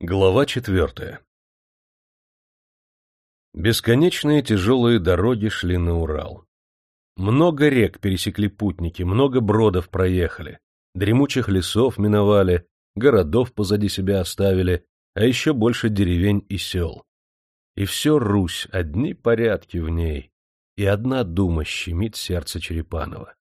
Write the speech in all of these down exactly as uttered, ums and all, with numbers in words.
Глава четвертая. Бесконечные тяжелые дороги шли на Урал. Много рек пересекли путники, много бродов проехали, дремучих лесов миновали, городов позади себя оставили, а еще больше деревень и сел. И все Русь, одни порядки в ней, и одна дума щемит сердце Черепанова.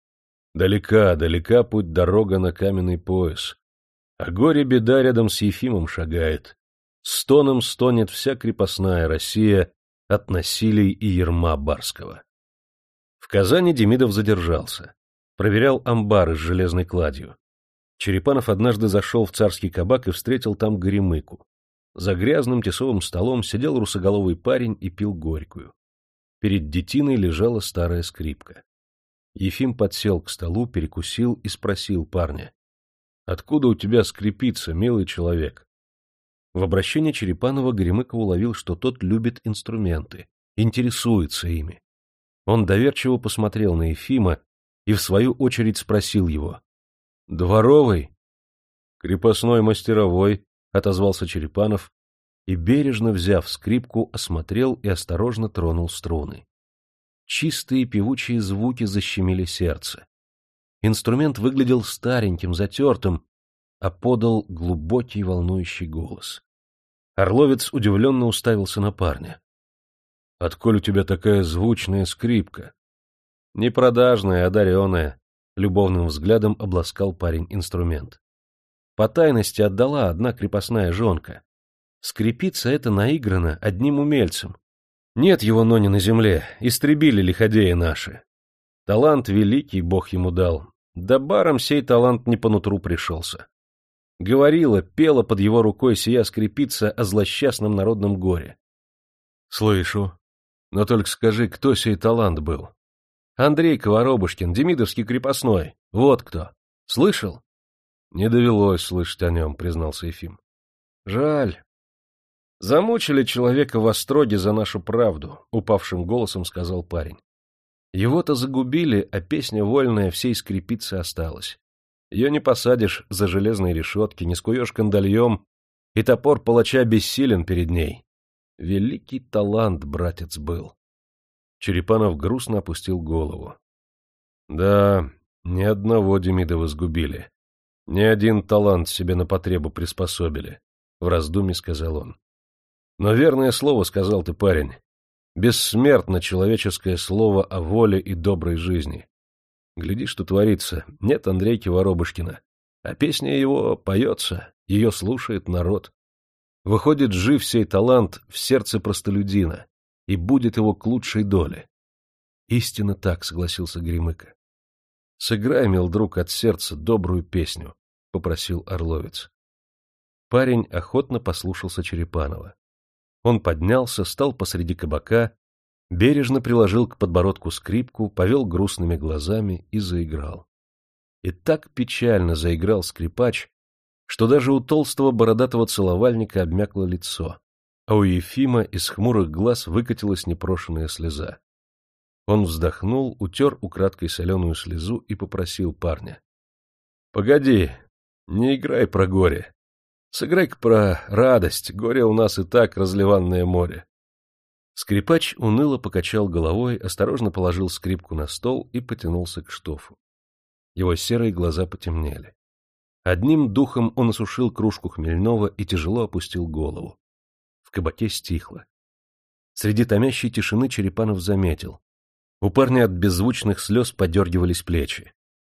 Далека, далека путь-дорога на каменный пояс, а горе-беда рядом с Ефимом шагает. Стоном стонет вся крепостная Россия от насилий и ярма барского. В Казани Демидов задержался. Проверял амбары с железной кладью. Черепанов однажды зашел в царский кабак и встретил там горемыку. За грязным тесовым столом сидел русоголовый парень и пил горькую. Перед детиной лежала старая скрипка. Ефим подсел к столу, перекусил и спросил парня: «Откуда у тебя скрипица, милый человек?» В обращении Черепанова горемыка уловил, что тот любит инструменты, интересуется ими. Он доверчиво посмотрел на Ефима и в свою очередь спросил его: «Дворовый?» «Крепостной мастеровой», — отозвался Черепанов и, бережно взяв скрипку, осмотрел и осторожно тронул струны. Чистые певучие звуки защемили сердце. Инструмент выглядел стареньким, затертым, а подал глубокий волнующий голос. Орловец удивленно уставился на парня. — Отколь у тебя такая звучная скрипка? — Непродажная, одаренная, — любовным взглядом обласкал парень инструмент. По тайности отдала одна крепостная жонка. Скрипица эта наиграна одним умельцем. Нет его нони на земле, истребили лиходеи наши. Талант великий Бог ему дал, да барам сей талант не по нутру пришелся. Говорила, пела под его рукой сия скрипица о злосчастном народном горе. — Слышу. Но только скажи, кто сей талант был? — Андрей Коробушкин, демидовский крепостной. Вот кто. Слышал? — Не довелось слышать о нем, — признался Ефим. — Жаль. Замучили человека в остроге за нашу правду, — упавшим голосом сказал парень. Его-то загубили, а песня вольная всей скрипице осталась. Ее не посадишь за железные решетки, не скуешь кандальем, и топор палача бессилен перед ней. Великий талант, братец, был. Черепанов грустно опустил голову. Да, ни одного Демидова сгубили. Ни один талант себе на потребу приспособили, — в раздумье сказал он. Но верное слово сказал ты, парень. Бессмертно человеческое слово о воле и доброй жизни. Гляди, что творится. Нет Андрейки Воробушкина. А песня его поется, ее слушает народ. Выходит, жив сей талант в сердце простолюдина, и будет его к лучшей доле. Истинно так, согласился Горемыка. Сыграй, мил друг, от сердца добрую песню, попросил Орловец. Парень охотно послушался Черепанова. Он поднялся, стал посреди кабака, бережно приложил к подбородку скрипку, повел грустными глазами и заиграл. И так печально заиграл скрипач, что даже у толстого бородатого целовальника обмякло лицо, а у Ефима из хмурых глаз выкатилась непрошеная слеза. Он вздохнул, утер украдкой соленую слезу и попросил парня: — Погоди, не играй про горе. Сыграй-ка про радость, горе у нас и так разливанное море. Скрипач уныло покачал головой, осторожно положил скрипку на стол и потянулся к штофу. Его серые глаза потемнели. Одним духом он осушил кружку хмельного и тяжело опустил голову. В кабаке стихло. Среди томящей тишины Черепанов заметил. У парня от беззвучных слез подергивались плечи.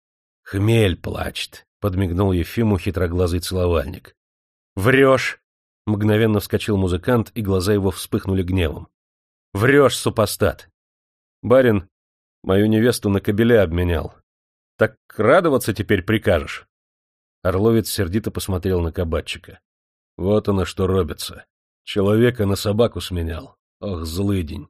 — Хмель плачет, — подмигнул Ефиму хитроглазый целовальник. — Врешь! — мгновенно вскочил музыкант, и глаза его вспыхнули гневом. — Врешь, супостат! Барин мою невесту на кобеля обменял. Так радоваться теперь прикажешь? Орловец сердито посмотрел на кабачика. — Вот оно что робится. Человека на собаку сменял. Ох, злыдень!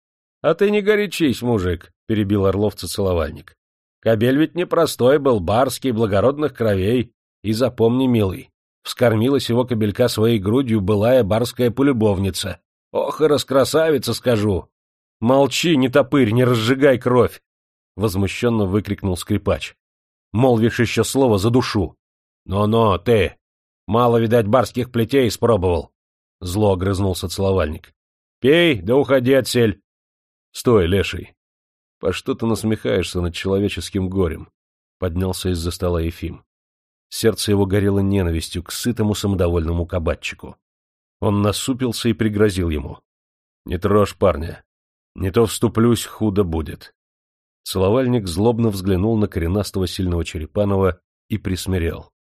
— А ты не горячись, мужик, — перебил орловца целовальник. — Кобель ведь непростой был, барский, благородных кровей. И запомни, милый, вскормила сего кобелька своей грудью былая барская полюбовница. Ох и раскрасавица, скажу! — Молчи, не топырь, не разжигай кровь! — возмущенно выкрикнул скрипач. — Молвишь еще слово, за душу! Но-но, ты! Мало, видать, барских плетей испробовал. Зло огрызнулся целовальник. Пей, да уходи отсель. Стой, леший. По что ты насмехаешься над человеческим горем? Поднялся из-за стола Ефим. Сердце его горело ненавистью к сытому самодовольному кабачику. Он насупился и пригрозил ему. Не трожь парня. Не то вступлюсь, худо будет. Целовальник злобно взглянул на коренастого сильного Черепанова и присмирел.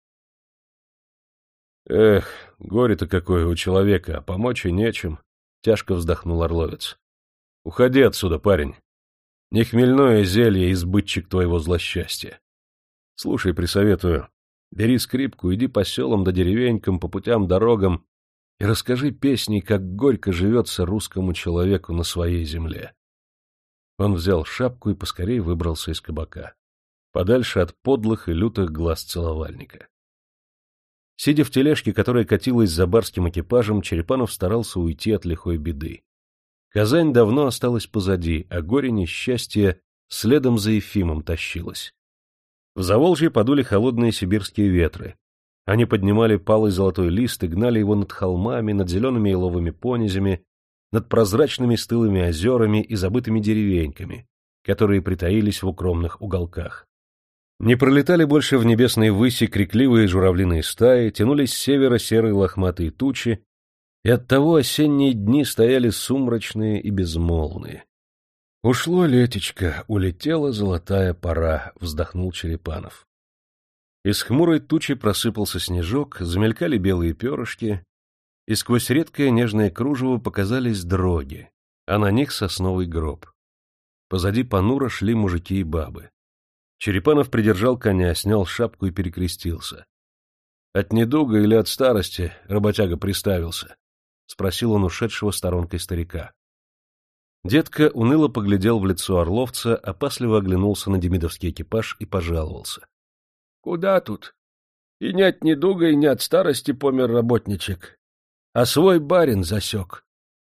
Эх, горе-то какое у человека, а помочь и нечем, — тяжко вздохнул Орловец. Уходи отсюда, парень. Не хмельное зелье, избытчик твоего злосчастья. Слушай, присоветую, бери скрипку, иди по селам да деревенькам, по путям, дорогам и расскажи песней, как горько живется русскому человеку на своей земле. Он взял шапку и поскорей выбрался из кабака, подальше от подлых и лютых глаз целовальника. Сидя в тележке, которая катилась за барским экипажем, Черепанов старался уйти от лихой беды. Казань давно осталась позади, а горе несчастья следом за Ефимом тащилось. В Заволжье подули холодные сибирские ветры. Они поднимали палый золотой лист и гнали его над холмами, над зелеными еловыми понизями, над прозрачными стылыми озерами и забытыми деревеньками, которые притаились в укромных уголках. Не пролетали больше в небесной выси крикливые журавлиные стаи, тянулись с севера серые лохматые тучи, и оттого осенние дни стояли сумрачные и безмолвные. «Ушло летечко, улетела золотая пора», — вздохнул Черепанов. Из хмурой тучи просыпался снежок, замелькали белые перышки, и сквозь редкое нежное кружево показались дроги, а на них сосновый гроб. Позади понуро шли мужики и бабы. Черепанов придержал коня, снял шапку и перекрестился. — От недуга или от старости работяга приставился? — спросил он ушедшего сторонкой старика. Дедка уныло поглядел в лицо орловца, опасливо оглянулся на демидовский экипаж и пожаловался. — Куда тут? И не от недуга, и не от старости помер работничек, а свой барин засек.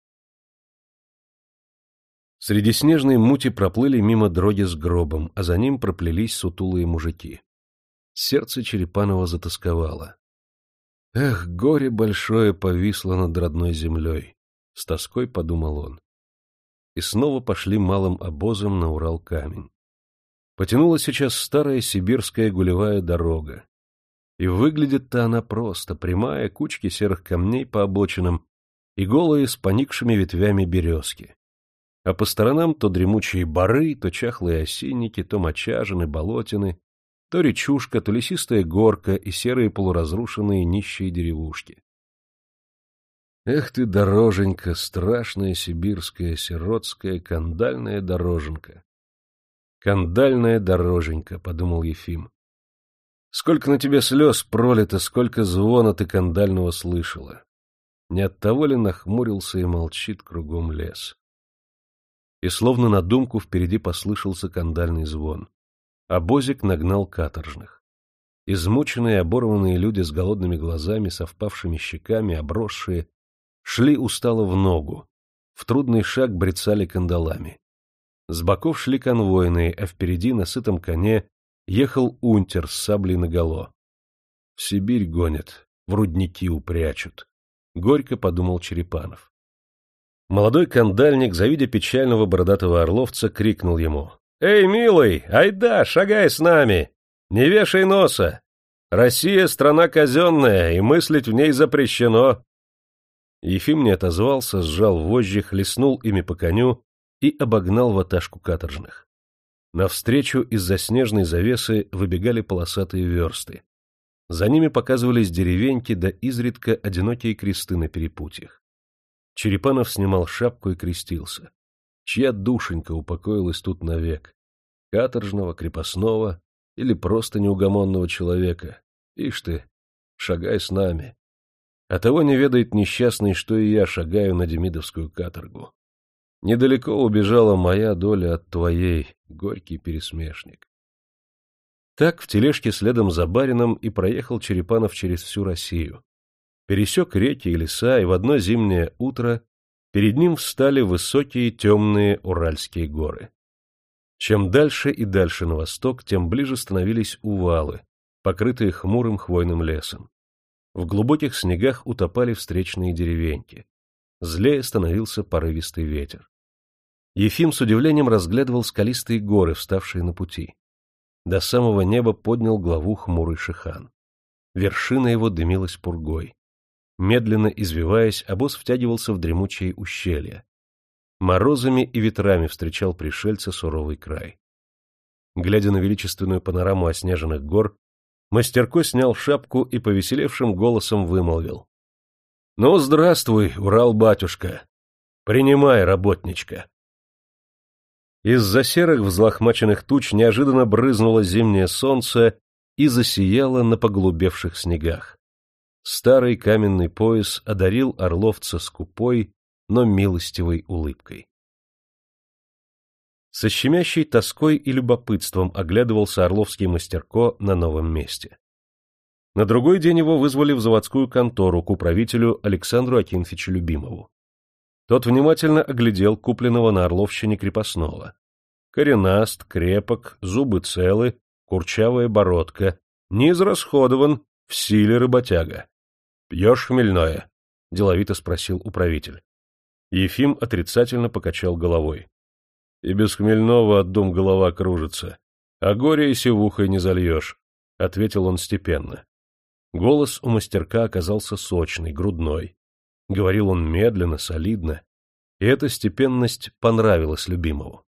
Среди снежной мути проплыли мимо дроги с гробом, а за ним проплелись сутулые мужики. Сердце Черепанова затосковало. Эх, горе большое повисло над родной землей, — с тоской подумал он. И снова пошли малым обозом на Урал-камень. Потянула сейчас старая сибирская гулевая дорога. И выглядит-то она просто, прямая, кучки серых камней по обочинам и голые с поникшими ветвями березки. А по сторонам то дремучие боры, то чахлые осинники, то мочажины, болотины, то речушка, то лесистая горка и серые полуразрушенные нищие деревушки. Эх ты, дороженька, страшная сибирская, сиротская, кандальная дороженька. Кандальная дороженька, — подумал Ефим. Сколько на тебе слез пролито, сколько звона ты кандального слышала. Не оттого ли нахмурился и молчит кругом лес? И словно на думку впереди послышался кандальный звон. Обозик нагнал каторжных. Измученные, оборванные люди с голодными глазами, со впавшими щеками, обросшие, шли устало в ногу, в трудный шаг брецали кандалами. С боков шли конвойные, а впереди на сытом коне ехал унтер с саблей наголо. В Сибирь гонят, в рудники упрячут, — горько подумал Черепанов. Молодой кандальник, завидя печального бородатого орловца, крикнул ему: — Эй, милый, айда, шагай с нами! Не вешай носа! Россия — страна казенная, и мыслить в ней запрещено! Ефим не отозвался, сжал вожжи, хлестнул ими по коню и обогнал ваташку каторжных. Навстречу из-за снежной завесы выбегали полосатые версты. За ними показывались деревеньки, да изредка одинокие кресты на перепутьях. Черепанов снимал шапку и крестился. Чья душенька упокоилась тут навек? Каторжного, крепостного или просто неугомонного человека? Ишь ты, шагай с нами. А того не ведает несчастный, что и я шагаю на демидовскую каторгу. Недалеко убежала моя доля от твоей, горький пересмешник. Так в тележке следом за барином и проехал Черепанов через всю Россию. Пересек реки и леса, и в одно зимнее утро перед ним встали высокие темные Уральские горы. Чем дальше и дальше на восток, тем ближе становились увалы, покрытые хмурым хвойным лесом. В глубоких снегах утопали встречные деревеньки. Злее становился порывистый ветер. Ефим с удивлением разглядывал скалистые горы, вставшие на пути. До самого неба поднял главу хмурый Шихан. Вершина его дымилась пургой. Медленно извиваясь, обоз втягивался в дремучие ущелья. Морозами и ветрами встречал пришельца суровый край. Глядя на величественную панораму оснеженных гор, Мастерко снял шапку и повеселевшим голосом вымолвил: — Ну, здравствуй, Урал-батюшка! Принимай, работничка! Из-за серых взлохмаченных туч неожиданно брызнуло зимнее солнце и засияло на поглубевших снегах. Старый каменный пояс одарил орловца скупой, но милостивой улыбкой. Со щемящей тоской и любопытством оглядывался орловский Мастерко на новом месте. На другой день его вызвали в заводскую контору к управителю Александру Акинфичу Любимову. Тот внимательно оглядел купленного на Орловщине крепостного. Коренаст, крепок, зубы целы, курчавая бородка, не израсходован, в силе работяга. — Пьешь хмельное? — деловито спросил управитель. Ефим отрицательно покачал головой. — И без хмельного от дум голова кружится, а горе и сивухой не зальешь, — ответил он степенно. Голос у Мастерка оказался сочный, грудной. Говорил он медленно, солидно, и эта степенность понравилась Любимову.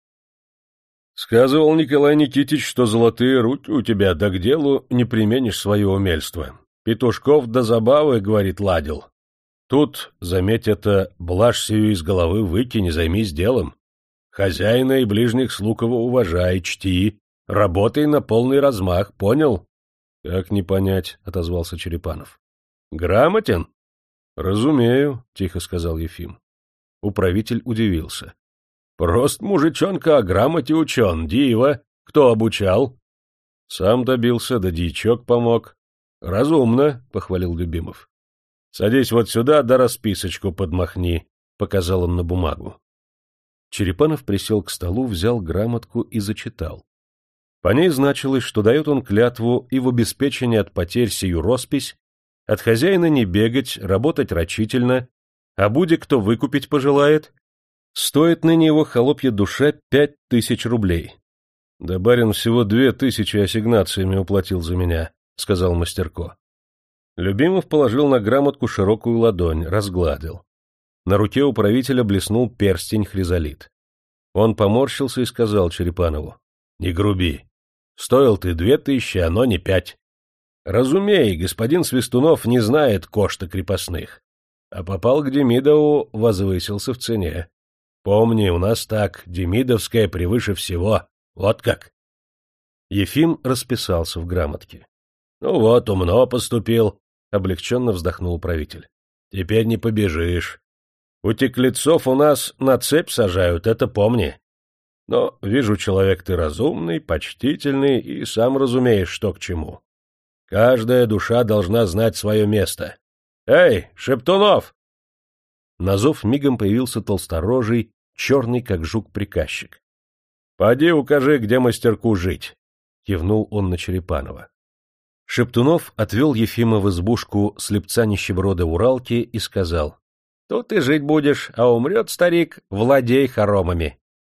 — Сказывал Николай Никитич, что золотые руки у тебя, да к делу не применишь свое умельство. Петушков до забавы, говорит, ладил. Тут, заметь это, блажь сию из головы выкинь и займись делом. Хозяина и ближних слуг его уважай, чти, работай на полный размах, понял? — Как не понять, — отозвался Черепанов. — Грамотен? — Разумею, — тихо сказал Ефим. Управитель удивился. — Прост мужичонка, о грамоте учен, диво. Кто обучал? — Сам добился, да дьячок помог. — Разумно, — похвалил Любимов. — Садись вот сюда, да расписочку подмахни, — показал он на бумагу. Черепанов присел к столу, взял грамотку и зачитал. По ней значилось, что дает он клятву и в обеспечении от потерь сию роспись от хозяина не бегать, работать рачительно, а буде кто выкупить пожелает, стоит ныне его холопья душа пять тысяч рублей. — Да барин всего две тысячи ассигнациями уплатил за меня, — сказал Мастерко. Любимов положил на грамотку широкую ладонь, разгладил. На руке управителя блеснул перстень хризолит. Он поморщился и сказал Черепанову: — Не груби. Стоил ты две тысячи, а но не пять. Разумей, господин Свистунов не знает кошта крепостных. А попал к Демидову, возвысился в цене. Помни, у нас так, демидовская превыше всего. Вот как. Ефим расписался в грамотке. — Ну вот, умно поступил, — облегченно вздохнул управитель. — Теперь не побежишь. Утеклецов у нас на цепь сажают, это помни. Но, вижу, человек ты разумный, почтительный и сам разумеешь, что к чему. Каждая душа должна знать свое место. Эй, Шептунов! На зов мигом появился толсторожий, черный как жук приказчик. — Поди укажи, где Мастерку жить, — кивнул он на Черепанова. Шептунов отвел Ефима в избушку слепца нищеброда Уралки и сказал: — Тут ты жить будешь, а умрет старик, владей хоромами.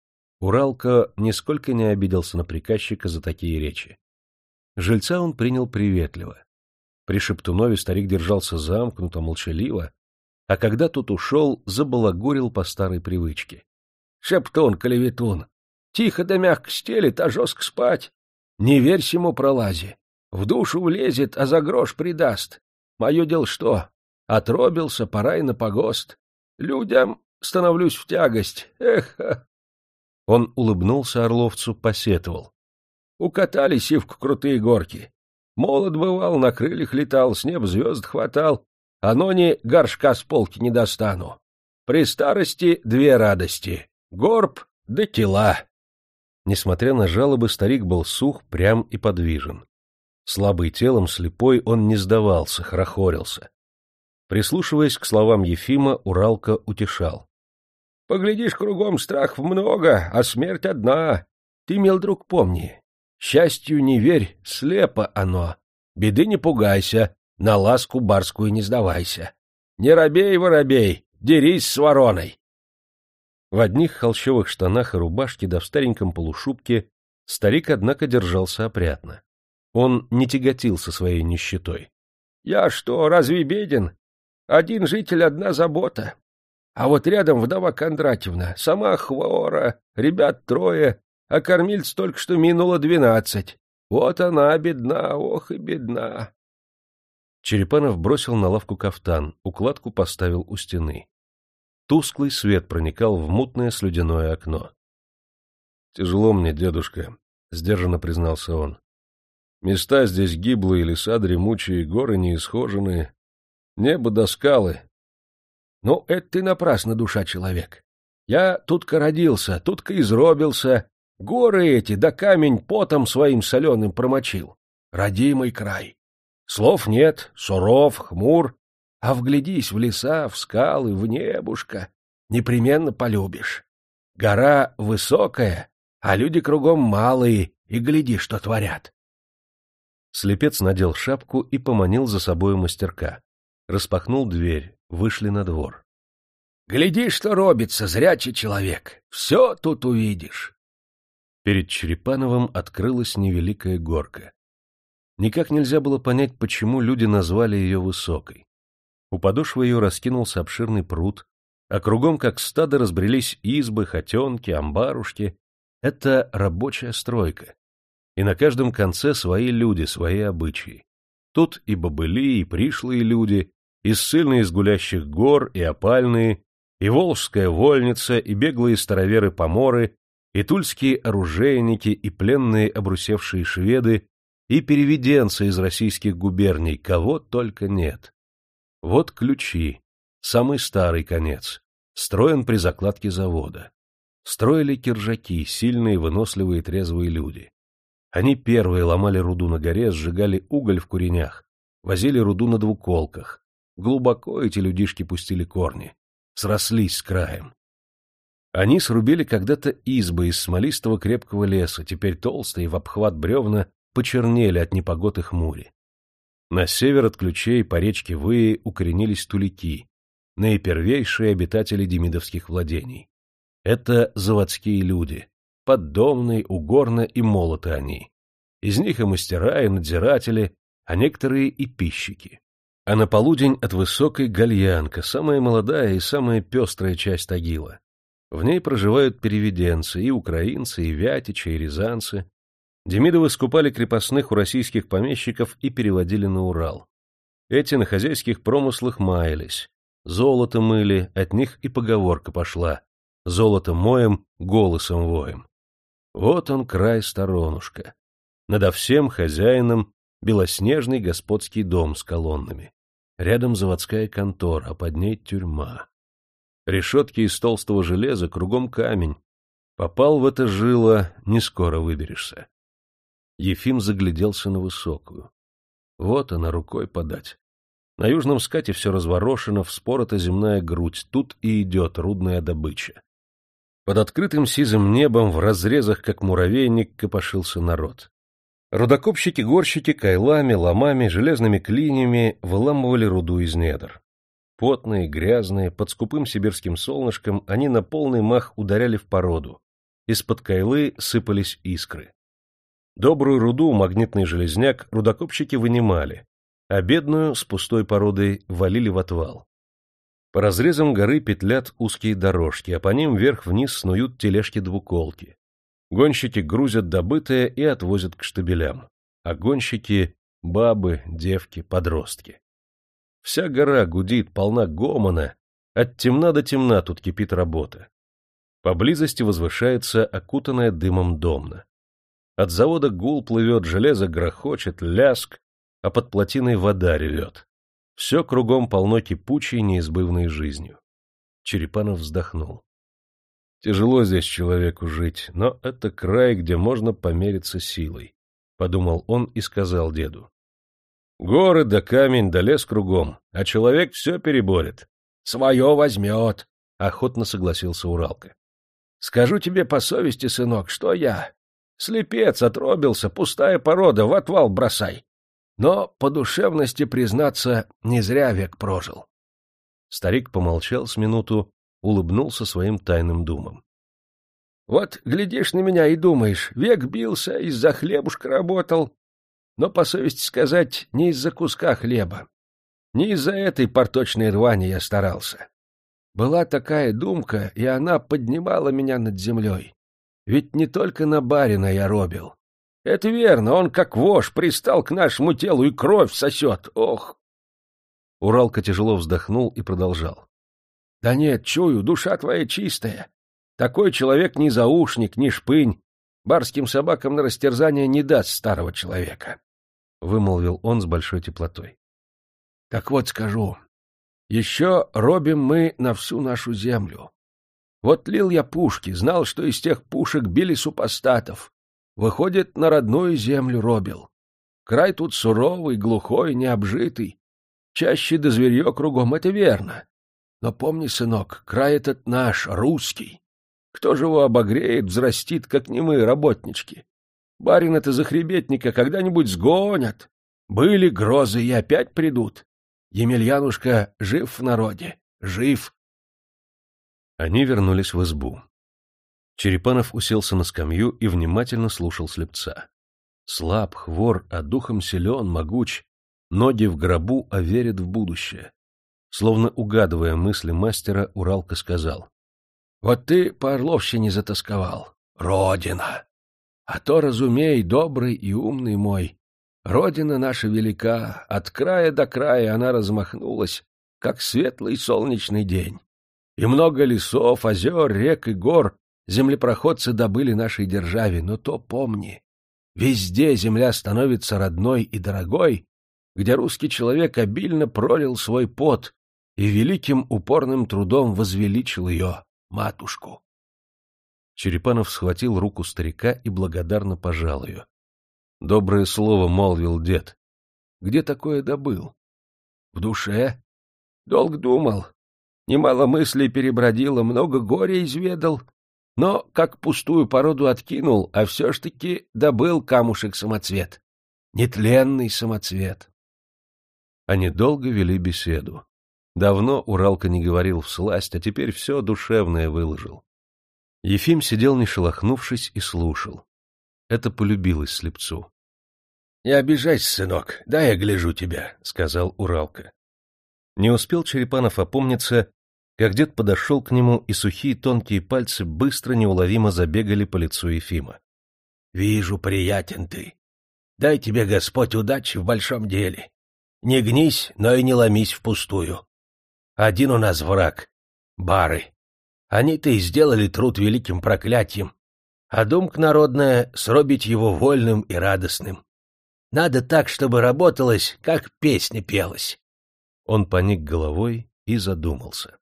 Уралка нисколько не обиделся на приказчика за такие речи. Жильца он принял приветливо. При Шептунове старик держался замкнуто, молчаливо, а когда тот ушел, забалагурил по старой привычке. — Шептун, клеветун, тихо да мягко стелит, а жестко спать. Не верь сему пролазе. В душу влезет, а за грош придаст. Мое дело что? Отробился, пора и на погост. Людям становлюсь в тягость. Эх! Он улыбнулся орловцу, посетовал. Укатали сивку крутые горки. Молод бывал, на крыльях летал, с неба звезд хватал, а ноне горшка с полки не достану. При старости две радости — горб да тела. Несмотря на жалобы, старик был сух, прям и подвижен. Слабый телом, слепой, он не сдавался, хорохорился. Прислушиваясь к словам Ефима, Уралка утешал. — Поглядишь, кругом страхов много, а смерть одна. Ты, мил друг, помни. Счастью не верь, слепо оно. Беды не пугайся, на ласку барскую не сдавайся. Не робей, воробей, дерись с вороной. В одних холщовых штанах и рубашке да в стареньком полушубке старик, однако, держался опрятно. Он не тяготился своей нищетой. — Я что, разве беден? Один житель, одна забота. А вот рядом вдова Кондратьевна, сама хвора, ребят трое, а кормильц только что минуло двенадцать. Вот она бедна, ох и бедна. Черепанов бросил на лавку кафтан, укладку поставил у стены. Тусклый свет проникал в мутное слюдяное окно. — Тяжело мне, дедушка, — сдержанно признался он. — Места здесь гиблые, леса дремучие, горы неисхоженные, небо до скалы. — Ну, это ты напрасно, душа человек. Я тут-ка родился, тут-ка изробился, горы эти да камень потом своим соленым промочил. Родимый край. Слов нет, суров, хмур, а вглядись в леса, в скалы, в небушка, непременно полюбишь. Гора высокая, а люди кругом малые, и гляди, что творят. Слепец надел шапку и поманил за собою мастерка. Распахнул дверь, вышли на двор. — Гляди, что робится, зрячий человек, все тут увидишь. Перед Черепановым открылась невеликая горка. Никак нельзя было понять, почему люди назвали ее высокой. У подошвы ее раскинулся обширный пруд, а кругом, как стадо, разбрелись избы, хотенки, амбарушки. Это рабочая стройка. И на каждом конце свои люди, свои обычаи. Тут и бобыли, и пришлые люди, и ссыльные из гулящих гор, и опальные, и волжская вольница, и беглые староверы-поморы, и тульские оружейники, и пленные обрусевшие шведы, и переведенцы из российских губерний, кого только нет. Вот ключи, самый старый конец, строен при закладке завода. Строили киржаки, сильные, выносливые, трезвые люди. Они первые ломали руду на горе, сжигали уголь в куренях, возили руду на двуколках. Глубоко эти людишки пустили корни, срослись с краем. Они срубили когда-то избы из смолистого крепкого леса, теперь толстые, в обхват бревна, почернели от непогод и хмури. На север от ключей по речке Выи укоренились тулики, наипервейшие обитатели демидовских владений. Это заводские люди, поддомные, угорно и молоты они. Из них и мастера, и надзиратели, а некоторые и пищики. А на полудень от высокой гальянка, самая молодая и самая пестрая часть Тагила. В ней проживают переведенцы, и украинцы, и вятичи, и рязанцы. Демидовы скупали крепостных у российских помещиков и переводили на Урал. Эти на хозяйских промыслах маялись, золото мыли, от них и поговорка пошла: золото моем, голосом воем. Вот он край сторонушка. Надо всем хозяином белоснежный господский дом с колоннами. Рядом заводская контора, а под ней тюрьма. Решетки из толстого железа, кругом камень. Попал в это жило, не скоро выберешься. Ефим загляделся на высокую. Вот она, рукой подать. На южном скате все разворошено, вспорота земная грудь, тут и идет рудная добыча. Под открытым сизым небом в разрезах, как муравейник, копошился народ. Рудокопщики-горщики кайлами, ломами, железными клиньями выламывали руду из недр. Потные, грязные, под скупым сибирским солнышком они на полный мах ударяли в породу. Из-под кайлы сыпались искры. Добрую руду, магнитный железняк, рудокопщики вынимали, а бедную с пустой породой валили в отвал. По разрезам горы петлят узкие дорожки, а по ним вверх-вниз снуют тележки-двуколки. Гонщики грузят добытое и отвозят к штабелям, а гонщики — бабы, девки, подростки. Вся гора гудит, полна гомона, от темна до темна тут кипит работа. Поблизости возвышается окутанная дымом домна. От завода гул плывет, железо грохочет, ляск, а под плотиной вода ревет. Все кругом полно кипучей, неизбывной жизнью. Черепанов вздохнул. Тяжело здесь человеку жить, но это край, где можно помериться силой, — подумал он и сказал деду. Горы да камень да лес кругом, а человек все переборет. Свое возьмет, — охотно согласился Уралка. Скажу тебе по совести, сынок, что я... Слепец, отробился, пустая порода, в отвал бросай. Но по душевности, признаться, не зря век прожил. Старик помолчал с минуту, улыбнулся своим тайным думам. Вот глядишь на меня и думаешь, век бился, из-за хлебушка работал. Но, по совести сказать, не из-за куска хлеба. Не из-за этой порточной рвани я старался. Была такая думка, и она поднимала меня над землей. Ведь не только на барина я робил. Это верно, он как вошь пристал к нашему телу и кровь сосет. Ох! Уралка тяжело вздохнул и продолжал. Да нет, чую, душа твоя чистая. Такой человек ни заушник, ни шпынь. Барским собакам на растерзание не даст старого человека. Вымолвил он с большой теплотой. Так вот скажу, еще робим мы на всю нашу землю. Вот лил я пушки, знал, что из тех пушек били супостатов. Выходит, на родную землю робил. Край тут суровый, глухой, необжитый. Чаще до зверье кругом, это верно. Но помни, сынок, край этот наш, русский. Кто же его обогреет, взрастит, как не мы, работнички? Барин это захребетника когда-нибудь сгонят. Были грозы и опять придут. Емельянушка жив в народе, жив. Они вернулись в избу. Черепанов уселся на скамью и внимательно слушал слепца. Слаб, хвор, а духом силен, могуч, ноги в гробу, а верит в будущее. Словно угадывая мысли мастера, Уралка сказал. — Вот ты по Орловщине затасковал. Родина! А то, разумей, добрый и умный мой, Родина наша велика, от края до края она размахнулась, как светлый солнечный день. И много лесов, озер, рек и гор землепроходцы добыли нашей державе, но то помни, везде земля становится родной и дорогой, где русский человек обильно пролил свой пот и великим упорным трудом возвеличил ее, матушку. Черепанов схватил руку старика и благодарно пожал ее. Доброе слово молвил дед. Где такое добыл? В душе. Долго думал. Немало мыслей перебродило, много горя изведал. Но как пустую породу откинул, а все ж таки добыл камушек-самоцвет. Нетленный самоцвет. Они долго вели беседу. Давно Уралка не говорил всласть, а теперь все душевное выложил. Ефим сидел не шелохнувшись и слушал. Это полюбилось слепцу. — Не обижайся, сынок, дай я гляжу тебя, — сказал Уралка. Не успел Черепанов опомниться, как дед подошел к нему, и сухие тонкие пальцы быстро, неуловимо забегали по лицу Ефима. — Вижу, приятен ты. Дай тебе Господь удачи в большом деле. Не гнись, но и не ломись впустую. Один у нас враг — бары. Они-то и сделали труд великим проклятием, а думка народная — сробить его вольным и радостным. Надо так, чтобы работалось, как песня пелась. Он поник головой и задумался.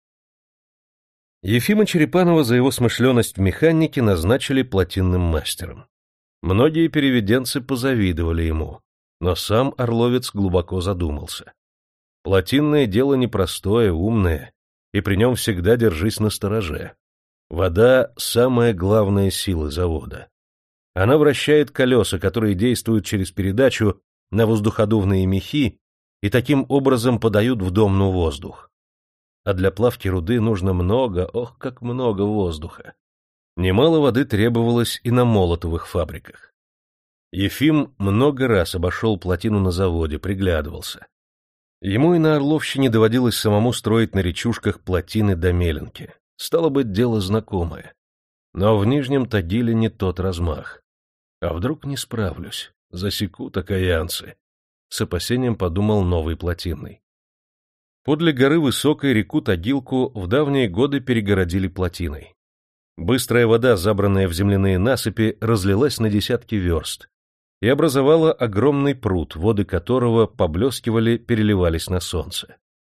Ефима Черепанова за его смышленность в механике назначили плотинным мастером. Многие переведенцы позавидовали ему, но сам орловец глубоко задумался. Плотинное дело непростое, умное, и при нем всегда держись настороже. Вода — самая главная сила завода. Она вращает колеса, которые действуют через передачу на воздуходувные мехи и таким образом подают в домну воздух. А для плавки руды нужно много, ох, как много воздуха. Немало воды требовалось и на молотовых фабриках. Ефим много раз обошел плотину на заводе, приглядывался. Ему и на Орловщине доводилось самому строить на речушках плотины до меленки. Стало быть, дело знакомое. Но в Нижнем Тагиле не тот размах. А вдруг не справлюсь? Засекут окаянцы. С опасением подумал новый плотинный. Подле горы Высокой реку Тагилку в давние годы перегородили плотиной. Быстрая вода, забранная в земляные насыпи, разлилась на десятки верст и образовала огромный пруд, воды которого поблескивали, переливались на солнце.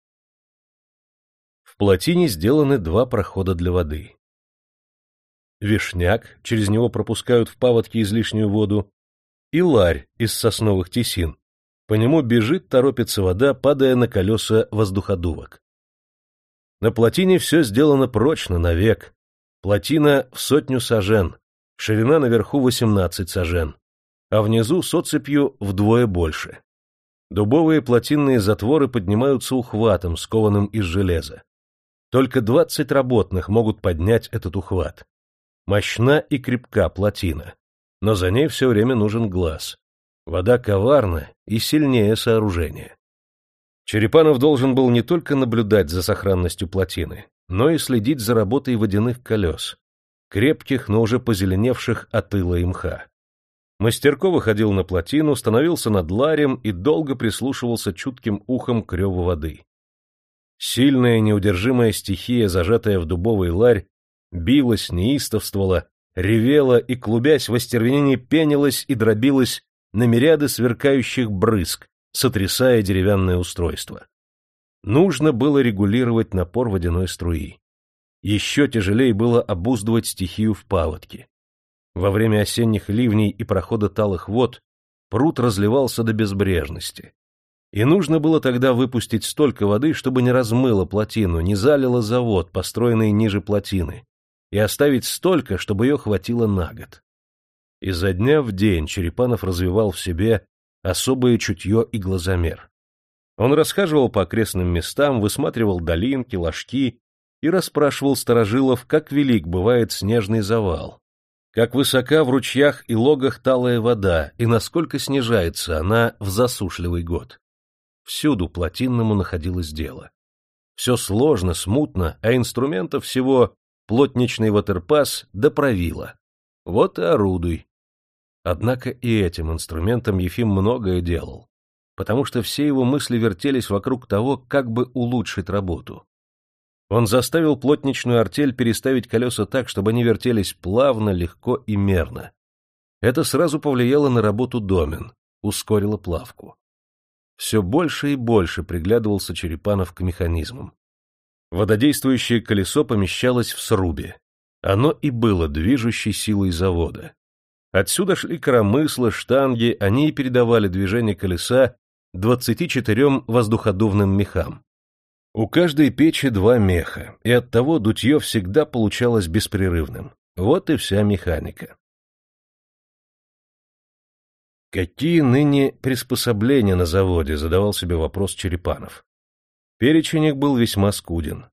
В плотине сделаны два прохода для воды. Вишняк, через него пропускают в паводки излишнюю воду, и ларь из сосновых тесин. По нему бежит, торопится вода, падая на колеса воздуходувок. На плотине все сделано прочно, навек. Плотина в сотню сажен, ширина наверху восемнадцать сажен, а внизу с отсыпью вдвое больше. Дубовые плотинные затворы поднимаются ухватом, скованным из железа. Только двадцать работных могут поднять этот ухват. Мощна и крепка плотина, но за ней все время нужен глаз. Вода коварна и сильнее сооружения. Черепанов должен был не только наблюдать за сохранностью плотины, но и следить за работой водяных колес, крепких, но уже позеленевших от ила и мха. Мастерко выходил на плотину, становился над ларем и долго прислушивался чутким ухом к реву воды. Сильная неудержимая стихия, зажатая в дубовый ларь, билась, неистовствовала, ревела и, клубясь в остервенении, пенилась и дробилась на мириады сверкающих брызг, сотрясая деревянное устройство. Нужно было регулировать напор водяной струи. Еще тяжелее было обуздывать стихию в паводке. Во время осенних ливней и прохода талых вод пруд разливался до безбрежности. И нужно было тогда выпустить столько воды, чтобы не размыло плотину, не залило завод, построенный ниже плотины, и оставить столько, чтобы ее хватило на год. Изо дня в день Черепанов развивал в себе особое чутье и глазомер. Он расхаживал по окрестным местам, высматривал долинки, ложки и расспрашивал старожилов, как велик бывает снежный завал, как высока в ручьях и логах талая вода и насколько снижается она в засушливый год. Всюду плотинному находилось дело. Все сложно, смутно, а инструментов всего плотничный ватерпас да правило. Вот и орудуй. Однако и этим инструментом Ефим многое делал, потому что все его мысли вертелись вокруг того, как бы улучшить работу. Он заставил плотничную артель переставить колеса так, чтобы они вертелись плавно, легко и мерно. Это сразу повлияло на работу домен, ускорило плавку. Все больше и больше приглядывался Черепанов к механизмам. Вододействующее колесо помещалось в срубе. Оно и было движущей силой завода. Отсюда шли коромысла, штанги, они и передавали движение колеса двадцати четырем воздуходувным мехам. У каждой печи два меха, и оттого дутье всегда получалось беспрерывным. Вот и вся механика. Какие ныне приспособления на заводе, задавал себе вопрос Черепанов. Перечень их был весьма скуден.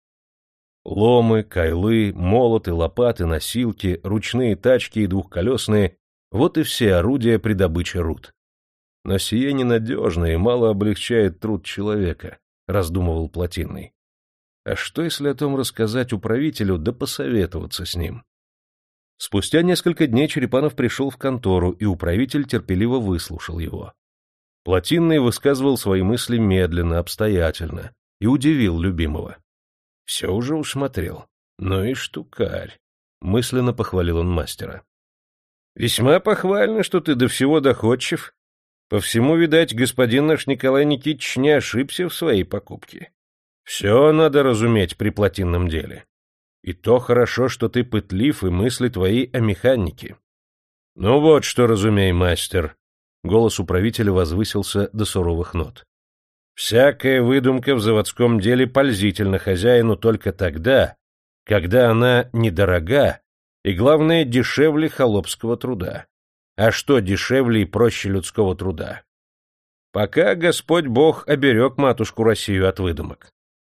Ломы, кайлы, молоты, лопаты, носилки, ручные тачки и двухколесные — вот и все орудия при добыче руд. Но сие ненадежно и мало облегчает труд человека, — раздумывал Плотинный. А что, если о том рассказать управителю, да посоветоваться с ним? Спустя несколько дней Черепанов пришел в контору, и управитель терпеливо выслушал его. Плотинный высказывал свои мысли медленно, обстоятельно, и удивил любимого. — Все уже усмотрел. Ну и штукарь! — мысленно похвалил он мастера. — Весьма похвально, что ты до всего доходчив. По всему, видать, господин наш Николай Никитич не ошибся в своей покупке. Все надо разуметь при плотинном деле. И то хорошо, что ты пытлив, и мысли твои о механике. — Ну вот что разумей, мастер. Голос управителя возвысился до суровых нот. Всякая выдумка в заводском деле пользительна хозяину только тогда, когда она недорога и, главное, дешевле холопского труда. А что дешевле и проще людского труда? Пока Господь Бог оберег матушку Россию от выдумок.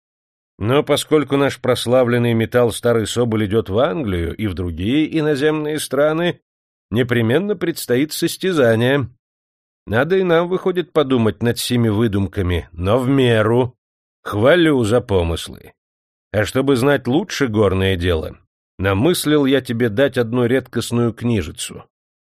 Но поскольку наш прославленный металл Старый Соболь идет в Англию и в другие иноземные страны, непременно предстоит состязание. Надо и нам, выходит, подумать над сими выдумками, но в меру. Хвалю за помыслы. А чтобы знать лучше горное дело, намыслил я тебе дать одну редкостную книжицу.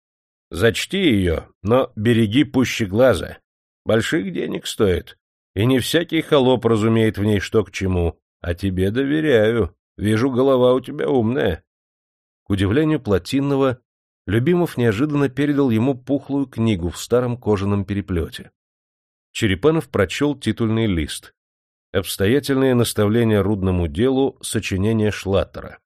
Зачти ее, но береги пуще глаза. Больших денег стоит, и не всякий холоп разумеет в ней что к чему, а тебе доверяю. Вижу, голова у тебя умная. К удивлению Плотинного, Любимов неожиданно передал ему пухлую книгу в старом кожаном переплете. Черепанов прочел титульный лист. Обстоятельные наставления рудному делу, сочинение Шлаттера.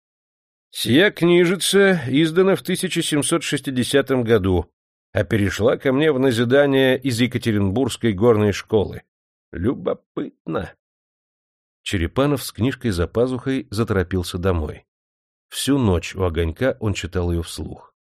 Сия книжица издана в тысяча семьсот шестидесятом году, а перешла ко мне в назидание из Екатеринбургской горной школы. Любопытно. Черепанов с книжкой за пазухой заторопился домой. Всю ночь у огонька он читал ее вслух.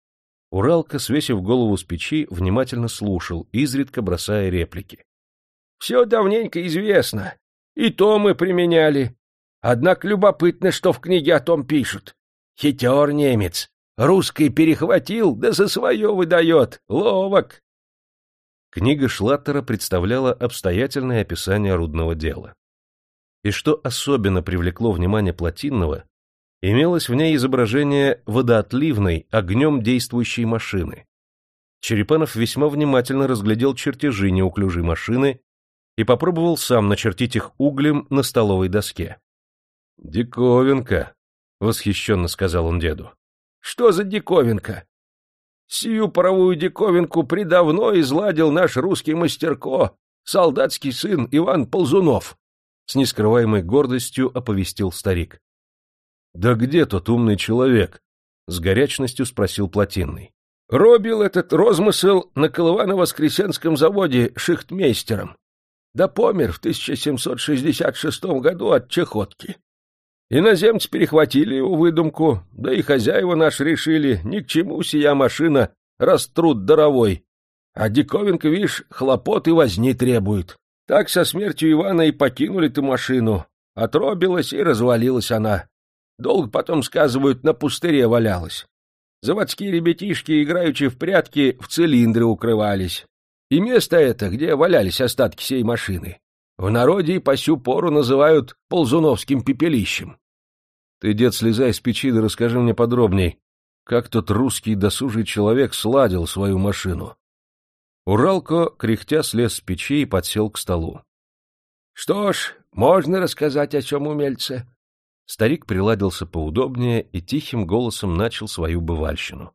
Уралка, свесив голову с печи, внимательно слушал, изредка бросая реплики. — Все давненько известно. И то мы применяли. Однако любопытно, что в книге о том пишут. Хитер немец. Русский перехватил, да за свое выдает. Ловок. Книга Шлаттера представляла обстоятельное описание рудного дела. И что особенно привлекло внимание Плотинного, имелось в ней изображение водоотливной, огнем действующей машины. Черепанов весьма внимательно разглядел чертежи неуклюжей машины и попробовал сам начертить их углем на столовой доске. — Диковинка! — восхищенно сказал он деду. — Что за диковинка? Сию паровую диковинку предавно изладил наш русский мастерко, солдатский сын Иван Ползунов, — с нескрываемой гордостью оповестил старик. — Да где тот умный человек? — с горячностью спросил Плотинный. — Робил этот розмысел на Колывано-Воскресенском заводе шихтмейстером. Да помер в тысяча семьсот шестьдесят шестом году от чехотки. Иноземцы перехватили его выдумку, да и хозяева наши решили, ни к чему сия машина, раз труд даровой. А диковинка, вишь, хлопот и возни требует. Так со смертью Ивана и покинули ту машину. Отробилась и развалилась она. Долго потом, сказывают, на пустыре валялась. Заводские ребятишки, играючи в прятки, в цилиндры укрывались. И место это, где валялись остатки сей машины, в народе и по сю пору называют Ползуновским пепелищем. Ты, дед, слезай с печи, да расскажи мне подробней, как тот русский досужий человек сладил свою машину. Уралко, кряхтя, слез с печи и подсел к столу. — Что ж, можно рассказать, о чем умельце. Старик приладился поудобнее и тихим голосом начал свою бывальщину.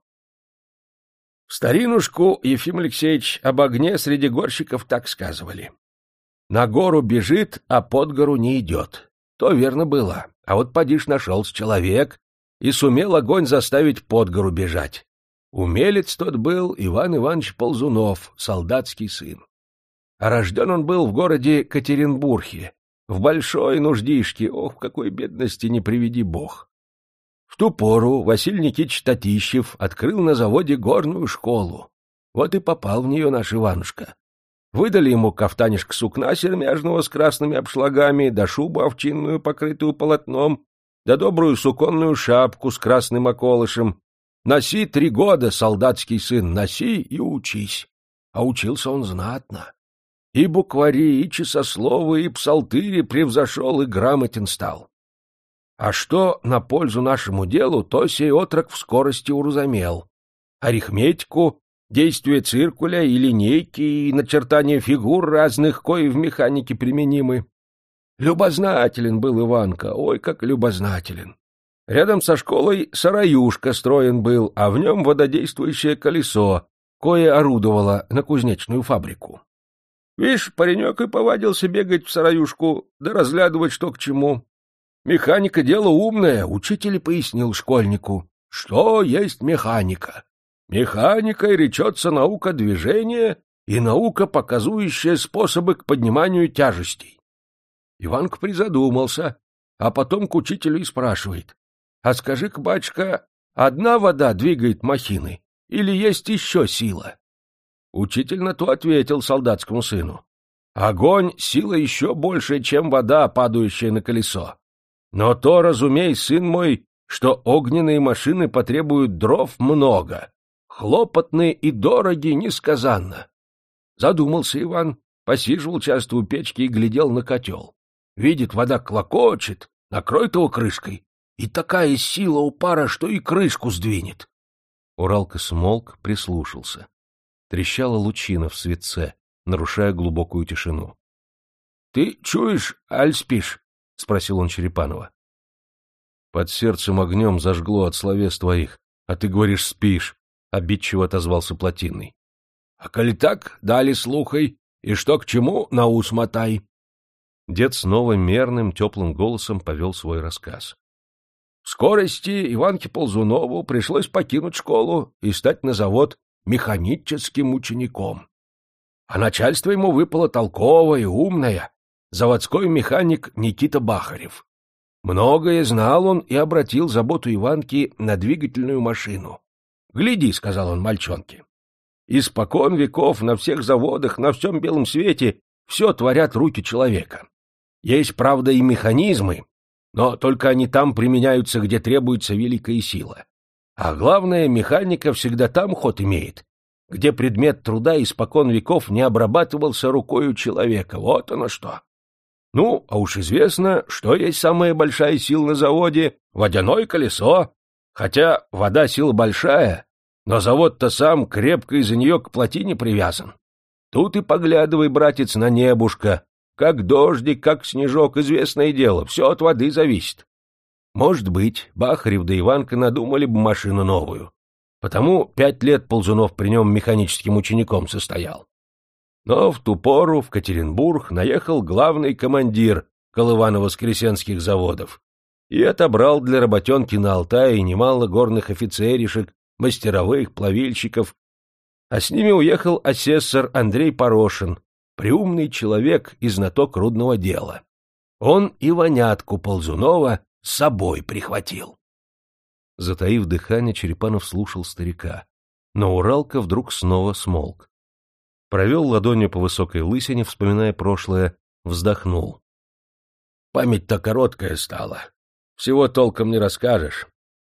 В старинушку, Ефим Алексеевич, об огне среди горщиков так сказывали. На гору бежит, а под гору не идет. То верно было. А вот поди ж нашелся человек и сумел огонь заставить под гору бежать. Умелец тот был Иван Иванович Ползунов, солдатский сын. А рожден он был в городе Катеринбурге, в большой нуждишке, ох, в какой бедности не приведи бог. В ту пору Василий Никитич Татищев открыл на заводе горную школу. Вот и попал в нее наш Иванушка. Выдали ему кафтанишко сукна сермяжного с красными обшлагами, да шубу овчинную, покрытую полотном, да добрую суконную шапку с красным околышем. Носи три года, солдатский сын, носи и учись. А учился он знатно. И буквари, и часословы, и псалтыри превзошел, и грамотен стал. А что на пользу нашему делу, то сей отрок в скорости уразумел. Арифметику, действие циркуля и линейки, и начертание фигур разных, кои в механике применимы. Любознателен был Иванка, ой, как любознателен. Рядом со школой сараюшка строен был, а в нем вододействующее колесо, кое орудовало на кузнечную фабрику. Вишь, паренек и повадился бегать в сараюшку, да разглядывать, что к чему. Механика — дело умное, учитель пояснил школьнику, что есть механика. Механикой речется наука движения и наука, показующая способы к подниманию тяжестей. Иванка призадумался, а потом к учителю и спрашивает. — А скажи-ка, батюшка, одна вода двигает махины или есть еще сила? Учитель на то ответил солдатскому сыну. — Огонь — сила еще большая, чем вода, падающая на колесо. Но то, разумей, сын мой, что огненные машины потребуют дров много, хлопотные и дороги несказанно. Задумался Иван, посиживал часто у печки и глядел на котел. Видит, вода клокочет, накроет его крышкой, и такая сила у пара, что и крышку сдвинет. Уралка смолк, прислушался. Трещала лучина в светце, нарушая глубокую тишину. — Ты чуешь, аль спишь? — спросил он Черепанова. — Под сердцем огнем зажгло от словес твоих, а ты говоришь, спишь, — обидчиво отозвался Плотинный. — А коли так, дали слухай, и что к чему, на ус мотай. Дед снова мерным, теплым голосом повел свой рассказ. В скорости Иванке Ползунову пришлось покинуть школу и стать на завод механическим учеником. А начальство ему выпало толковое и умное, заводской механик Никита Бахарев. Многое знал он и обратил заботу Иванки на двигательную машину. Гляди, — сказал он мальчонке. Испокон веков на всех заводах, на всем белом свете все творят руки человека. Есть, правда, и механизмы, но только они там применяются, где требуется великая сила. А главное, механика всегда там ход имеет, где предмет труда испокон веков не обрабатывался рукою человека. Вот оно что. Ну, а уж известно, что есть самая большая сила на заводе — водяное колесо. Хотя вода сила большая, но завод-то сам крепко из-за нее к плотине привязан. Тут и поглядывай, братец, на небушка. Как дождик, как снежок, известное дело, все от воды зависит. Может быть, Бахарев да Иванка надумали бы машину новую. Потому пять лет Ползунов при нем механическим учеником состоял. Но в ту пору в Катеринбург наехал главный командир Колывано-Воскресенских заводов и отобрал для работенки на Алтае немало горных офицеришек, мастеровых, плавильщиков, а с ними уехал асессор Андрей Порошин, преумный человек и знаток рудного дела. Он и вонятку Ползунова с собой прихватил. Затаив дыхание, Черепанов слушал старика, но Уралка вдруг снова смолк. Провел ладонью по высокой лысине, вспоминая прошлое, вздохнул. Память-то короткая стала, всего толком не расскажешь.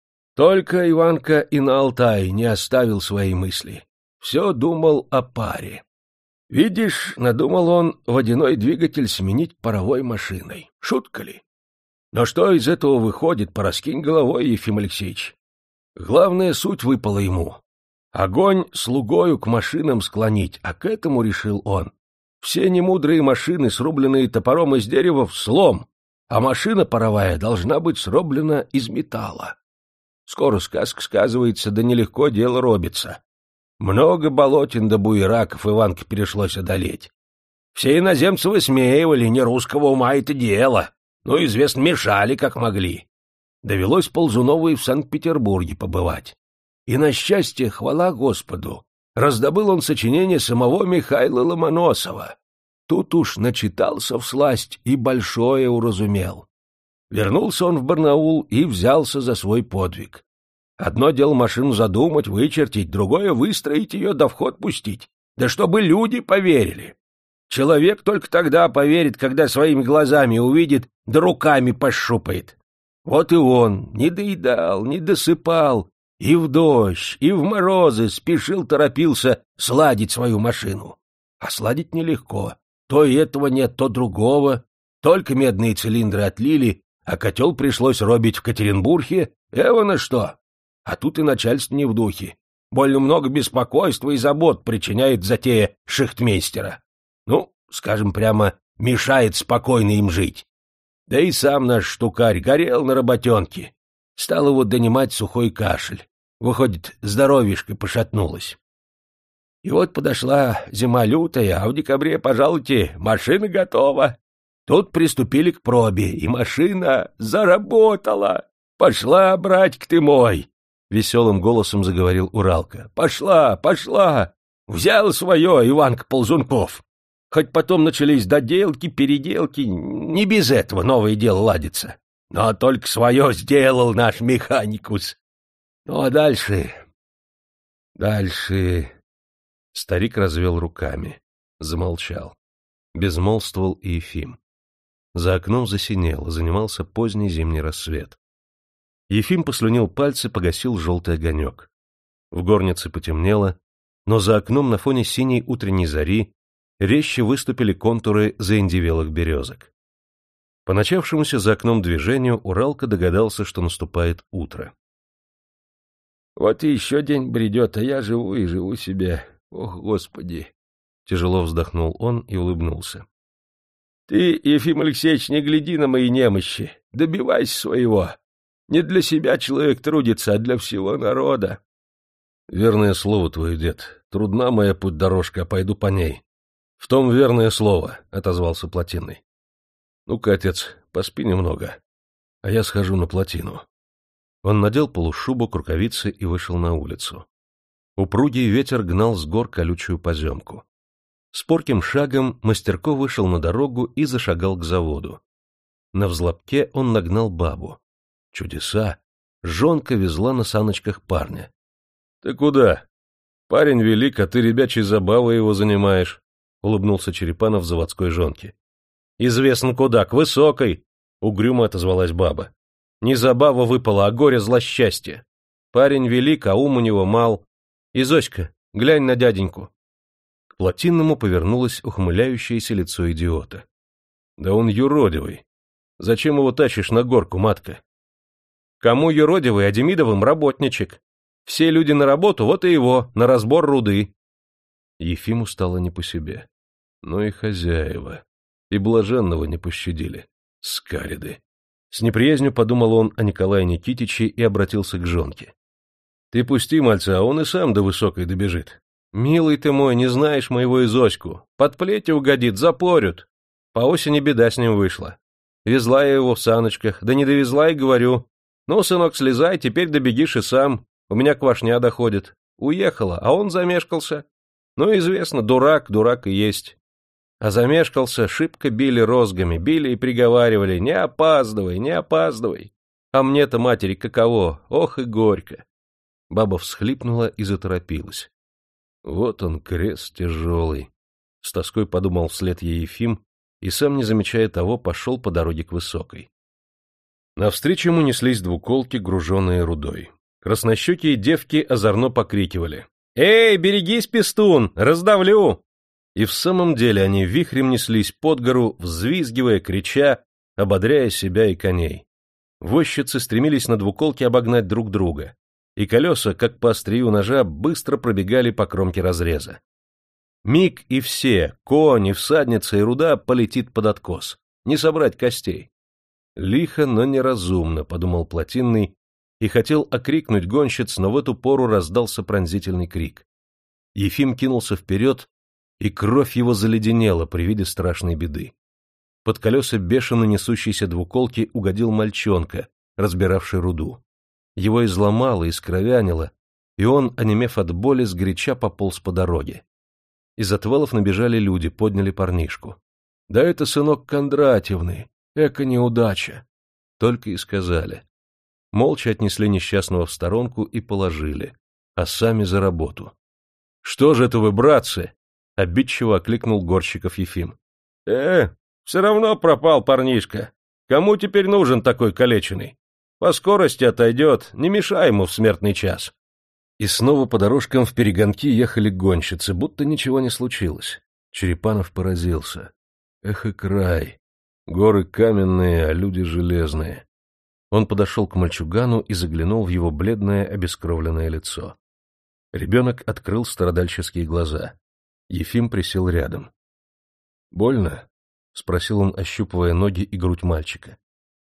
Только Иванка и на Алтае не оставил свои мысли. Все думал о паре. Видишь, надумал он водяной двигатель сменить паровой машиной. Шутка ли? Но что из этого выходит, пораскинь головой, Ефим Алексеевич. Главная суть выпала ему. Огонь слугою к машинам склонить, а к этому решил он. Все немудрые машины, срубленные топором из дерева, в слом, а машина паровая должна быть срублена из металла. Скоро сказка сказывается, да нелегко дело робится. Много болотин да буераков Иванке пришлось одолеть. Все иноземцы высмеивали, не русского ума это дело. Ну, известно, мешали, как могли. Довелось Ползунову и в Санкт-Петербурге побывать. И, на счастье, хвала Господу, раздобыл он сочинение самого Михаила Ломоносова. Тут уж начитался всласть и большое уразумел. Вернулся он в Барнаул и взялся за свой подвиг. Одно дело машину задумать, вычертить, другое — выстроить ее да в ход пустить. Да чтобы люди поверили. Человек только тогда поверит, когда своими глазами увидит, да руками пощупает. Вот и он не доедал, не досыпал, и в дождь, и в морозы спешил, торопился сладить свою машину. А сладить нелегко. То и этого нет, то другого. Только медные цилиндры отлили, а котел пришлось робить в Катеринбурге. Эвана что? А тут и начальство не в духе. Больно много беспокойства и забот причиняет затея шихтмейстера. Ну, скажем прямо, мешает спокойно им жить. Да и сам наш штукарь горел на работенке. Стал его донимать сухой кашель. Выходит, здоровьишко пошатнулось. И вот подошла зима лютая, а в декабре, пожалуйте, машина готова. Тут приступили к пробе, и машина заработала. Пошла, братик ты мой, — веселым голосом заговорил Уралка. Пошла, пошла. Взял свое Иванка Ползунков. Хоть потом начались доделки, переделки, не без этого новое дело ладится. Но только свое сделал наш механикус. Ну, а дальше... Дальше... Старик развел руками, замолчал. Безмолвствовал и Ефим. За окном засинело, занимался поздний зимний рассвет. Ефим послюнил пальцы, погасил желтый огонек. В горнице потемнело, но за окном на фоне синей утренней зари резче выступили контуры заиндевелых березок. По начавшемуся за окном движению Уралка догадался, что наступает утро. Вот и еще день бредет, а я живу и живу себе. Ох, Господи! Тяжело вздохнул он и улыбнулся. Ты, Ефим Алексеевич, не гляди на мои немощи, добивайся своего. Не для себя человек трудится, а для всего народа. Верное слово твое, дед. Трудна моя путь-дорожка, а пойду по ней. В том верное слово, — отозвался Плотинный. Ну-ка, отец, поспи немного, а я схожу на плотину. Он надел полушубок, рукавицы и вышел на улицу. Упругий ветер гнал с гор колючую поземку. Спорким шагом Мастерко вышел на дорогу и зашагал к заводу. На взлобке он нагнал бабу. Чудеса! Жонка везла на саночках парня. Ты куда? Парень велик, а ты ребячей забавой его занимаешь, — улыбнулся Черепанов заводской жонке. Известно куда, к высокой, — угрюмо отозвалась баба. Не забава выпала, а горе злосчастье. Парень велик, а ум у него мал. И, Зоська, глянь на дяденьку. К Плотинному повернулось ухмыляющееся лицо идиота. Да он юродивый. Зачем его тащишь на горку, матка? Кому юродивый, а Демидовым работничек. Все люди на работу, вот и его, на разбор руды. Ефиму стало не по себе. Ну и хозяева. И блаженного не пощадили. Скариды. С неприязнью подумал он о Николае Никитиче и обратился к жонке. Ты пусти мальца, а он и сам до высокой добежит. Милый ты мой, не знаешь моего Изоську. Под плети угодит, запорют. По осени беда с ним вышла. Везла я его в саночках, да не довезла и говорю. Ну, сынок, слезай, теперь добегишь и сам. У меня квашня доходит. Уехала, а он замешкался. Ну, известно, дурак, дурак и есть. А замешкался, шибко били розгами, били и приговаривали: не опаздывай, не опаздывай. А мне-то, матери, каково, ох и горько. Баба всхлипнула и заторопилась. Вот он, крест тяжелый. С тоской подумал вслед ей Ефим и, сам не замечая того, пошел по дороге к высокой. Навстречу ему неслись двуколки, груженные рудой. Краснощекие девки озорно покрикивали: «Эй, берегись, пестун, раздавлю!» И в самом деле они вихрем неслись под гору, взвизгивая, крича, ободряя себя и коней. Возчицы стремились на двуколке обогнать друг друга, и колеса, как по острию ножа, быстро пробегали по кромке разреза. Миг и все, кони, всадница и руда, полетит под откос. Не собрать костей. Лихо, но неразумно, — подумал Плотинный, и хотел окрикнуть гонщиц, но в эту пору раздался пронзительный крик. Ефим кинулся вперед, и кровь его заледенела при виде страшной беды. Под колеса бешено несущейся двуколки угодил мальчонка, разбиравший руду. Его изломало, искровянило, и он, онемев от боли, сгоряча пополз по дороге. Из отвалов набежали люди, подняли парнишку. — Да это сынок Кондратьевны, эка неудача! Только и сказали. Молча отнесли несчастного в сторонку и положили, а сами за работу. — Что же это вы, братцы? — обидчиво окликнул Горщиков Ефим. — Э, все равно пропал парнишка. Кому теперь нужен такой калеченный? По скорости отойдет, не мешай ему в смертный час. И снова по дорожкам вперегонки ехали гонщицы, будто ничего не случилось. Черепанов поразился. Эх и край! Горы каменные, а люди железные. Он подошел к мальчугану и заглянул в его бледное, обескровленное лицо. Ребенок открыл страдальческие глаза. Ефим присел рядом. — Больно? — спросил он, ощупывая ноги и грудь мальчика.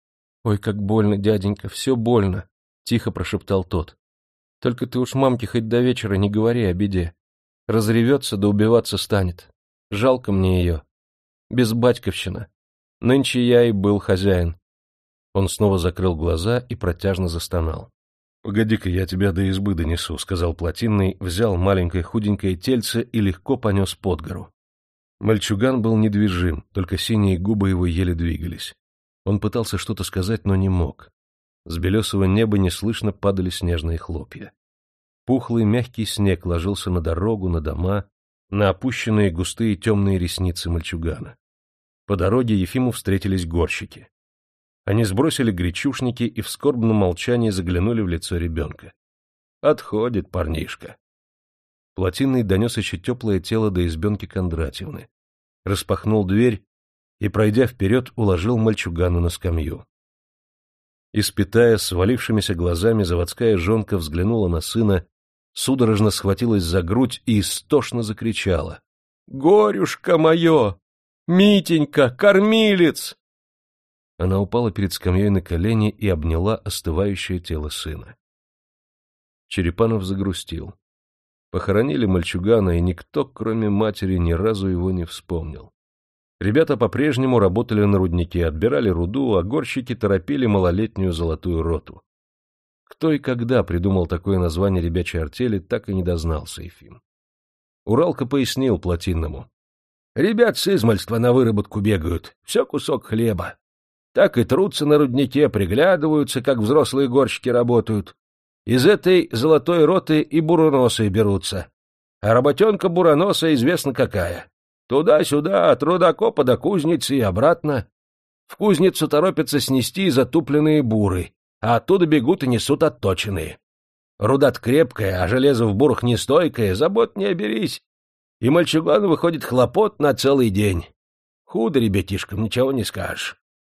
— Ой, как больно, дяденька, все больно, — тихо прошептал тот. — Только ты уж мамке хоть до вечера не говори о беде. Разревется да убиваться станет. Жалко мне ее. Безбатьковщина. Нынче я и был хозяин. Он снова закрыл глаза и протяжно застонал. — Погоди-ка, я тебя до избы донесу, — сказал Плотинный, взял маленькое худенькое тельце и легко понес под гору. Мальчуган был недвижим, только синие губы его еле двигались. Он пытался что-то сказать, но не мог. С белесого неба неслышно падали снежные хлопья. Пухлый мягкий снег ложился на дорогу, на дома, на опущенные густые темные ресницы мальчугана. По дороге Ефиму встретились горщики. Они сбросили гречушники и в скорбном молчании заглянули в лицо ребенка. Отходит парнишка. Плотинный донес еще теплое тело до избенки Кондратьевны. Распахнул дверь и, пройдя вперед, уложил мальчугана на скамью. Испятая, свалившимися глазами, заводская жонка взглянула на сына, судорожно схватилась за грудь и истошно закричала. — Горюшка мое! Митенька, кормилец! Она упала перед скамьей на колени и обняла остывающее тело сына. Черепанов загрустил. Похоронили мальчугана, и никто, кроме матери, ни разу его не вспомнил. Ребята по-прежнему работали на руднике, отбирали руду, а горщики торопили малолетнюю золотую роту. Кто и когда придумал такое название ребячей артели, так и не дознался Ефим. Уралка пояснил Плотинному. — Ребят с измальства на выработку бегают, все кусок хлеба. Так и трутся на руднике, приглядываются, как взрослые горщики работают. Из этой золотой роты и буроносы берутся. А работенка буроноса известна какая. Туда-сюда, от рудокопа до кузницы и обратно. В кузницу торопятся снести затупленные буры, а оттуда бегут и несут отточенные. Руда-то крепкая, а железо в бурах нестойкое, забот не оберись. И мальчугану выходит хлопот на целый день. Худо ребятишкам, ничего не скажешь.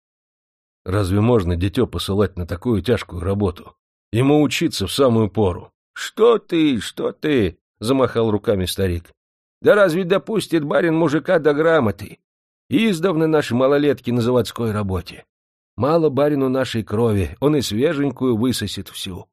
Разве можно дитё посылать на такую тяжкую работу? Ему учиться в самую пору. — Что ты, что ты? — замахал руками старик. — Да разве допустит барин мужика до грамоты? Издавна наши малолетки на заводской работе. Мало барину нашей крови, он и свеженькую высосет всю.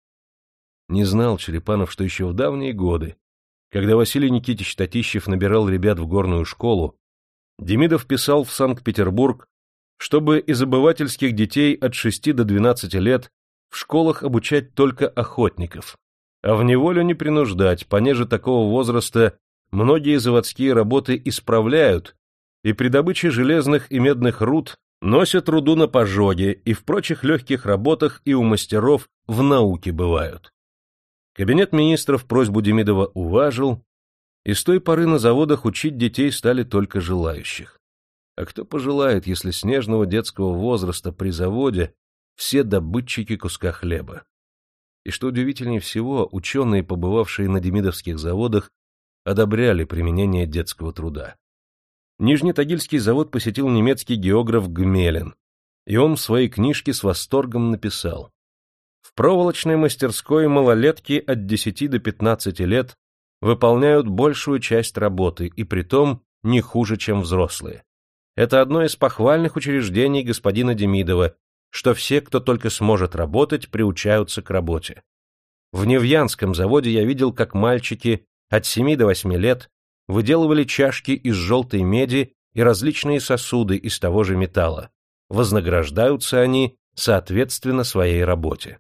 Не знал Черепанов, что еще в давние годы, когда Василий Никитич Татищев набирал ребят в горную школу, Демидов писал в Санкт-Петербург, чтобы из обывательских детей от шести до двенадцати лет в школах обучать только охотников, а в неволю не принуждать, понеже такого возраста многие заводские работы исправляют и при добыче железных и медных руд носят руду на пожоге и в прочих легких работах и у мастеров в науке бывают. Кабинет министров просьбу Демидова уважил, и с той поры на заводах учить детей стали только желающих. А кто пожелает, если с нежного детского возраста при заводе все добытчики куска хлеба? И что удивительнее всего, ученые, побывавшие на демидовских заводах, одобряли применение детского труда. Нижнетагильский завод посетил немецкий географ Гмелин, и он в своей книжке с восторгом написал: «В проволочной мастерской малолетки от десяти до пятнадцати лет выполняют большую часть работы, и притом не хуже, чем взрослые. Это одно из похвальных учреждений господина Демидова, что все, кто только сможет работать, приучаются к работе. В Невьянском заводе я видел, как мальчики от семи до восьми лет выделывали чашки из желтой меди и различные сосуды из того же металла. Вознаграждаются они соответственно своей работе».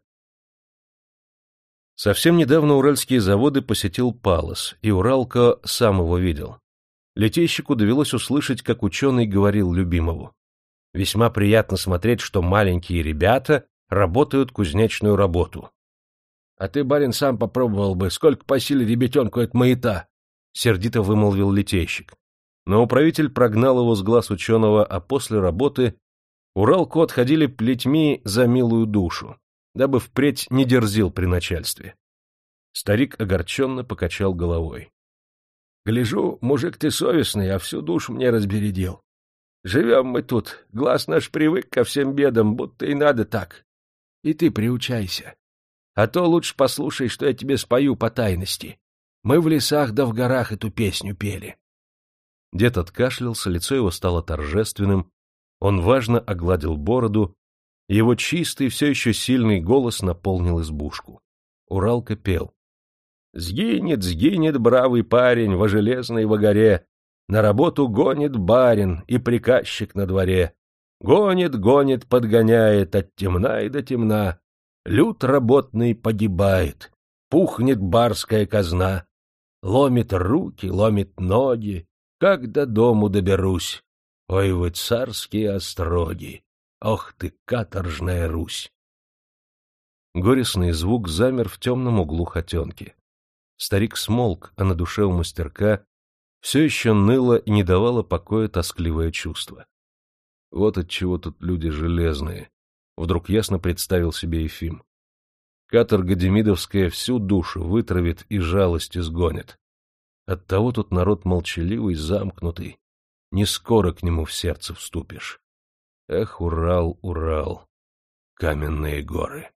Совсем недавно уральские заводы посетил Палас, и Уралко сам его видел. Литейщику довелось услышать, как ученый говорил любимому: «Весьма приятно смотреть, что маленькие ребята работают кузнечную работу». — А ты, барин, сам попробовал бы, сколько по силе ребятенку от маята? — сердито вымолвил литейщик. Но управитель прогнал его с глаз ученого, а после работы Уралку отходили плетьми за милую душу, дабы впредь не дерзил при начальстве. Старик огорченно покачал головой. — Гляжу, мужик ты совестный, а всю душу мне разбередил. Живем мы тут, глаз наш привык ко всем бедам, будто и надо так. И ты приучайся. А то лучше послушай, что я тебе спою по тайности. Мы в лесах да в горах эту песню пели. Дед откашлялся, лицо его стало торжественным, он важно огладил бороду, и его чистый, все еще сильный голос наполнил избушку. Уралка пел: «Сгинет, сгинет бравый парень во железной во горе, на работу гонит барин и приказчик на дворе. Гонит, гонит, подгоняет от темна и до темна. Люд работный погибает, пухнет барская казна. Ломит руки, ломит ноги, как до дому доберусь. Ой, вы царские остроги, ох ты, каторжная Русь!» Горестный звук замер в темном углу хотенки. Старик смолк, а на душе у мастерка все еще ныло и не давало покоя тоскливое чувство. Вот отчего тут люди железные, вдруг ясно представил себе Ефим. Каторга демидовская всю душу вытравит и жалость изгонит. Оттого тут народ молчаливый, замкнутый, не скоро к нему в сердце вступишь. Эх, Урал, Урал, каменные горы!